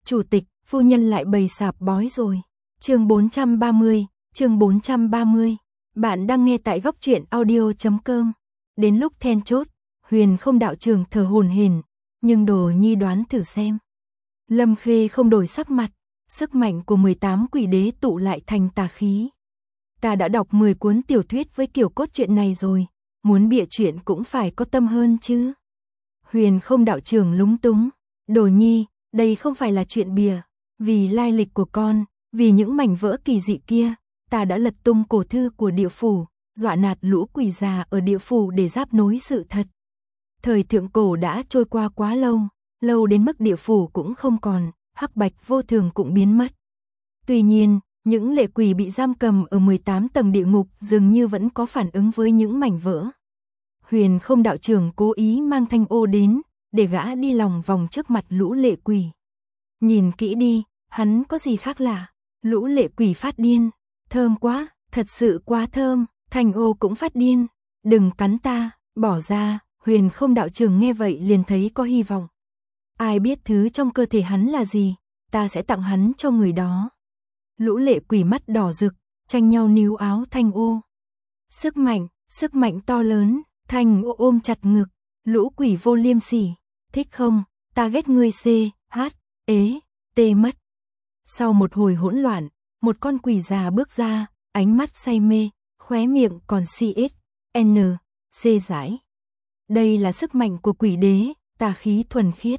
Chủ tịch, phu nhân lại bày sạp bói rồi. Chương 430. Bạn đang nghe tại góc truyện audio.com. Đến lúc then chốt, Huyền không đạo trưởng thở hổn hển, nhưng Đồ Nhi đoán thử xem. Lâm Khê không đổi sắc mặt, sức mạnh của 18 quỷ đế tụ lại thành tà khí. Ta đã đọc 10 cuốn tiểu thuyết với kiểu cốt truyện này rồi, muốn bịa chuyện cũng phải có tâm hơn chứ. Huyền không đạo trưởng lúng túng, Đồ Nhi, đây không phải là chuyện bịa, vì lai lịch của con, vì những mảnh vỡ kỳ dị kia, ta đã lật tung cổ thư của địa phủ, dọa nạt lũ quỷ già ở địa phủ để giáp nối sự thật. Thời thượng cổ đã trôi qua quá lâu, lâu đến mức địa phủ cũng không còn, hắc bạch vô thường cũng biến mất. Tuy nhiên, những lệ quỷ bị giam cầm ở 18 tầng địa ngục dường như vẫn có phản ứng với những mảnh vỡ. Huyền không đạo trưởng cố ý mang Thanh Ô đến, để gã đi lòng vòng trước mặt lũ lệ quỷ. Nhìn kỹ đi, hắn có gì khác lạ? Lũ lệ quỷ phát điên, thơm quá, thật sự quá thơm. Thanh Ô cũng phát điên, đừng cắn ta, bỏ ra. Huyền không đạo trưởng nghe vậy liền thấy có hy vọng. Ai biết thứ trong cơ thể hắn là gì, ta sẽ tặng hắn cho người đó. Lũ lệ quỷ mắt đỏ rực, tranh nhau níu áo Thanh Ô. Sức mạnh to lớn, Thanh Ô ôm chặt ngực, lũ quỷ vô liêm sỉ, thích không, ta ghét ngươi mất. Sau một hồi hỗn loạn, một con quỷ già bước ra, ánh mắt say mê, khóe miệng còn giải. Đây là sức mạnh của quỷ đế, tà khí thuần khiết.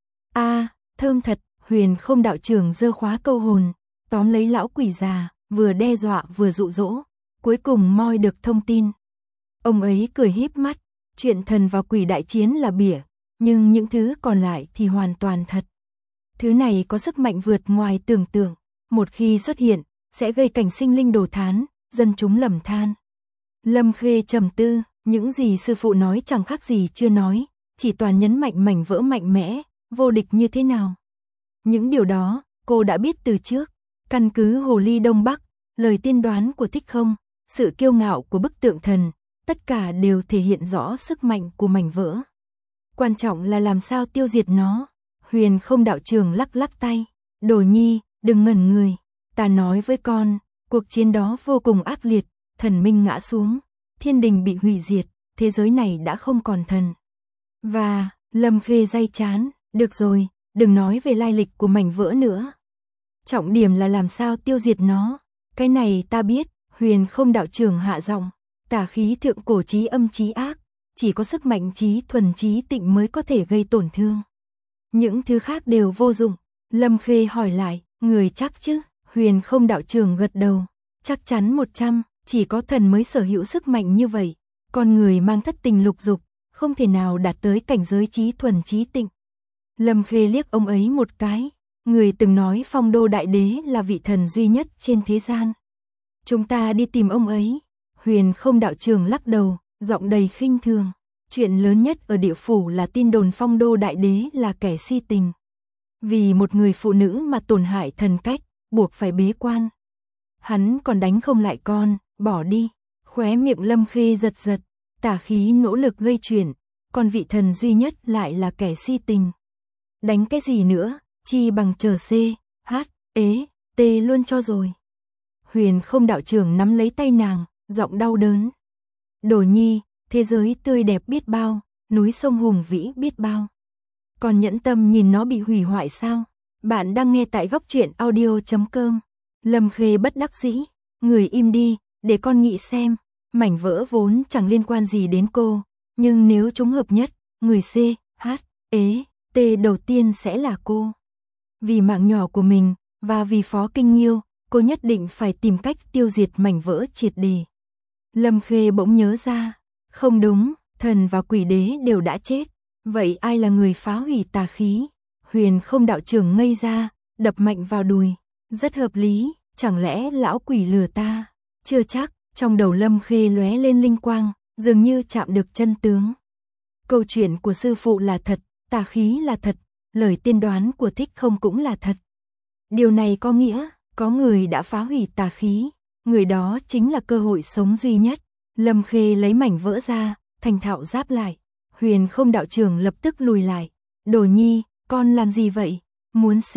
Thơm thật. Huyền không đạo trưởng giơ khóa câu hồn, tóm lấy lão quỷ già, vừa đe dọa vừa dụ dỗ, cuối cùng moi được thông tin. Ông ấy cười híp mắt, chuyện thần và quỷ đại chiến là bỉa, nhưng những thứ còn lại thì hoàn toàn thật. Thứ này có sức mạnh vượt ngoài tưởng tượng, một khi xuất hiện, sẽ gây cảnh sinh linh đồ thán, dân chúng lầm than. Lâm Khê trầm tư, những gì sư phụ nói chẳng khác gì chưa nói, chỉ toàn nhấn mạnh mảnh vỡ mạnh mẽ, vô địch như thế nào. Những điều đó, cô đã biết từ trước, căn cứ hồ ly Đông Bắc, lời tiên đoán của Thích Không, sự kiêu ngạo của bức tượng thần, tất cả đều thể hiện rõ sức mạnh của mảnh vỡ. Quan trọng là làm sao tiêu diệt nó. Huyền không đạo trưởng lắc tay, Đồ Nhi, đừng ngẩn người, ta nói với con, cuộc chiến đó vô cùng ác liệt, thần minh ngã xuống, thiên đình bị hủy diệt, thế giới này đã không còn thần. Và, Lâm Khê day chán, được rồi, đừng nói về lai lịch của mảnh vỡ nữa. Trọng điểm là làm sao tiêu diệt nó, cái này ta biết. Huyền không đạo trưởng hạ giọng, tà khí thượng cổ chí âm chí ác, chỉ có sức mạnh chí thuần chí tịnh mới có thể gây tổn thương. Những thứ khác đều vô dụng. Lâm Khê hỏi lại, người chắc chứ? Huyền không đạo trưởng gật đầu, chắc chắn 100, chỉ có thần mới sở hữu sức mạnh như vậy. Con người mang thất tình lục dục, không thể nào đạt tới cảnh giới chí thuần chí tịnh. Lâm Khê liếc ông ấy một cái, người từng nói Phong Đô Đại Đế là vị thần duy nhất trên thế gian. Chúng ta đi tìm ông ấy. Huyền không đạo trưởng lắc đầu, giọng đầy khinh thường. Chuyện lớn nhất ở địa phủ là tin đồn Phong Đô Đại Đế là kẻ si tình. Vì một người phụ nữ mà tổn hại thần cách, buộc phải bế quan. Hắn còn đánh không lại con, bỏ đi. Khóe miệng Lâm Khê giật, tà khí nỗ lực gây chuyện, còn vị thần duy nhất lại là kẻ si tình. Đánh cái gì nữa, chi bằng chờ luôn cho rồi. Huyền không đạo trưởng nắm lấy tay nàng, giọng đau đớn. Đồ Nhi, thế giới tươi đẹp biết bao, núi sông hùng vĩ biết bao. Còn nhẫn tâm nhìn nó bị hủy hoại sao? Bạn đang nghe tại góc truyện audio.com. Lâm Khê bất đắc dĩ, người im đi, để con nghĩ xem. Mảnh vỡ vốn chẳng liên quan gì đến cô, nhưng nếu chúng hợp nhất, người đầu tiên sẽ là cô. Vì mạng nhỏ của mình, và vì Phó Kinh Nghiêu, cô nhất định phải tìm cách tiêu diệt mảnh vỡ triệt để. Lâm Khê bỗng nhớ ra, không đúng, thần và quỷ đế đều đã chết, vậy ai là người phá hủy tà khí? Huyền không đạo trưởng ngây ra, đập mạnh vào đùi, rất hợp lý, chẳng lẽ lão quỷ lừa ta? Chưa chắc. Trong đầu Lâm Khê lóe lên linh quang, dường như chạm được chân tướng. Câu chuyện của sư phụ là thật, tà khí là thật, lời tiên đoán của Thích Không cũng là thật. Điều này có nghĩa, có người đã phá hủy tà khí, người đó chính là cơ hội sống duy nhất. Lâm Khê lấy mảnh vỡ ra, thành thạo giáp lại. Huyền không đạo trưởng lập tức lùi lại. Đồ Nhi, con làm gì vậy? Muốn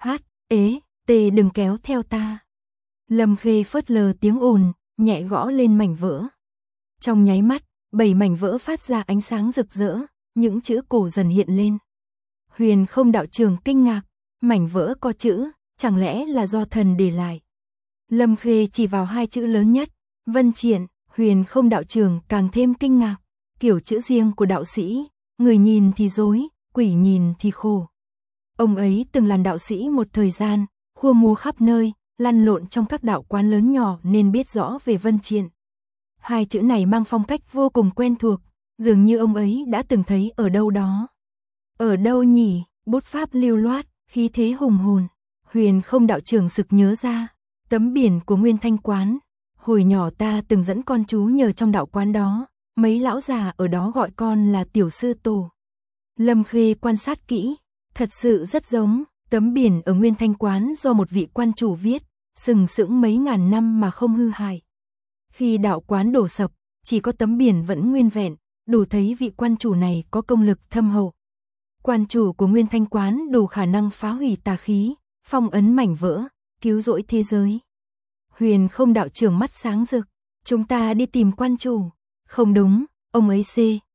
đừng kéo theo ta. Lâm Khê phớt lờ tiếng ồn, nhẹ gõ lên mảnh vỡ. Trong nháy mắt, 7 mảnh vỡ phát ra ánh sáng rực rỡ, những chữ cổ dần hiện lên. Huyền Không đạo trưởng kinh ngạc, mảnh vỡ có chữ, chẳng lẽ là do thần để lại. Lâm Khê chỉ vào 2 chữ lớn nhất, Vân Triện. Huyền Không đạo trưởng càng thêm kinh ngạc, kiểu chữ riêng của đạo sĩ, người nhìn thì dối, quỷ nhìn thì khổ. Ông ấy từng làm đạo sĩ một thời gian, khua múa khắp nơi, lăn lộn trong các đạo quán lớn nhỏ nên biết rõ về Vân Triện. 2 chữ này mang phong cách vô cùng quen thuộc, dường như ông ấy đã từng thấy ở đâu đó. Ở đâu nhỉ? Bút pháp lưu loát, khí thế hùng hồn. Huyền Không đạo trưởng sực nhớ ra, tấm biển của Nguyên Thanh quán. Hồi nhỏ ta từng dẫn con chú nhờ trong đạo quán đó, mấy lão già ở đó gọi con là tiểu sư tổ. Lâm Khê quan sát kỹ, thật sự rất giống, tấm biển ở Nguyên Thanh quán do một vị quan chủ viết, sừng sững mấy ngàn năm mà không hư hại. Khi đạo quán đổ sập, chỉ có tấm biển vẫn nguyên vẹn, đủ thấy vị quan chủ này có công lực thâm hậu. Quan chủ của Nguyên Thanh quán đủ khả năng phá hủy tà khí, phong ấn mảnh vỡ, cứu rỗi thế giới. Huyền Không đạo trưởng mắt sáng rực, chúng ta đi tìm quan chủ. Không đúng, ông ấy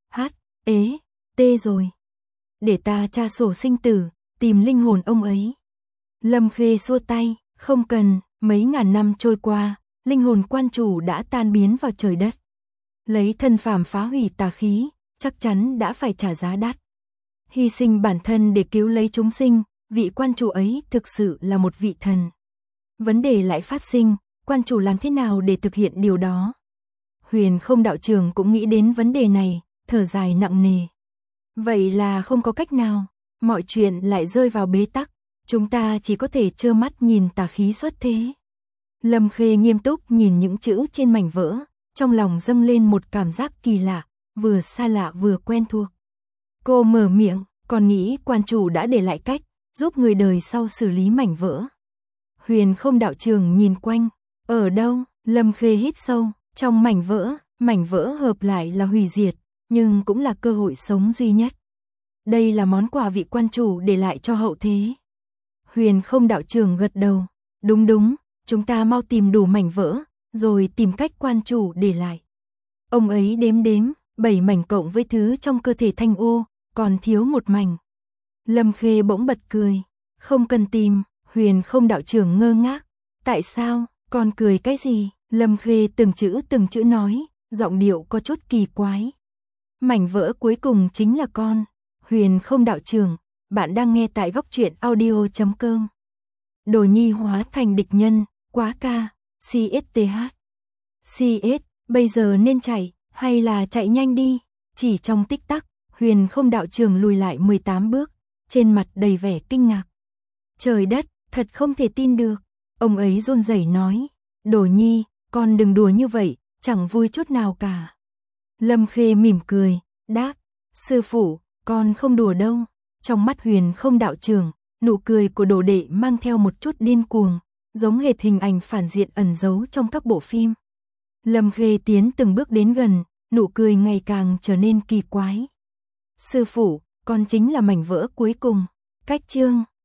rồi. Để ta tra sổ sinh tử, tìm linh hồn ông ấy. Lâm Khê xua tay, không cần, mấy ngàn năm trôi qua, linh hồn quan chủ đã tan biến vào trời đất. Lấy thân phàm phá hủy tà khí, chắc chắn đã phải trả giá đắt. Hy sinh bản thân để cứu lấy chúng sinh, vị quan chủ ấy thực sự là một vị thần. Vấn đề lại phát sinh, quan chủ làm thế nào để thực hiện điều đó? Huyền Không đạo trưởng cũng nghĩ đến vấn đề này, thở dài nặng nề. Vậy là không có cách nào, mọi chuyện lại rơi vào bế tắc, chúng ta chỉ có thể trơ mắt nhìn tà khí xuất thế. Lâm Khê nghiêm túc nhìn những chữ trên mảnh vỡ, trong lòng dâng lên một cảm giác kỳ lạ, vừa xa lạ vừa quen thuộc. Cô mở miệng, còn nghĩ quan chủ đã để lại cách, giúp người đời sau xử lý mảnh vỡ. Huyền Không đạo trưởng nhìn quanh, ở đâu? Lâm Khê hít sâu, trong mảnh vỡ hợp lại là hủy diệt, nhưng cũng là cơ hội sống duy nhất. Đây là món quà vị quan chủ để lại cho hậu thế. Huyền Không đạo trưởng gật đầu, đúng, chúng ta mau tìm đủ mảnh vỡ, rồi tìm cách quan chủ để lại. Ông ấy đếm, 7 mảnh cộng với thứ trong cơ thể Thanh Ô, còn thiếu một mảnh. Lâm Khê bỗng bật cười, không cần tìm. Huyền Không đạo trưởng ngơ ngác, tại sao, con cười cái gì? Lâm Khê từng chữ nói, giọng điệu có chút kỳ quái. Mảnh vỡ cuối cùng chính là con. Huyền Không đạo trưởng, bạn đang nghe tại Góc Truyện Audio.com. Đồ nhi hóa thành địch nhân, quá ca, CS, bây giờ nên chạy, hay là chạy nhanh đi? Chỉ trong tích tắc, Huyền Không đạo trưởng lùi lại 18 bước, trên mặt đầy vẻ kinh ngạc. Trời đất, thật không thể tin được. Ông ấy run rẩy nói, Đồ nhi, con đừng đùa như vậy, chẳng vui chút nào cả. Lâm Khê mỉm cười, đáp, sư phụ, con không đùa đâu. Trong mắt Huyền Không đạo trưởng, nụ cười của đồ đệ mang theo một chút điên cuồng, giống hệt hình ảnh phản diện ẩn giấu trong các bộ phim. Lâm Khê tiến từng bước đến gần, nụ cười ngày càng trở nên kỳ quái. Sư phụ, con chính là mảnh vỡ cuối cùng. Cách chương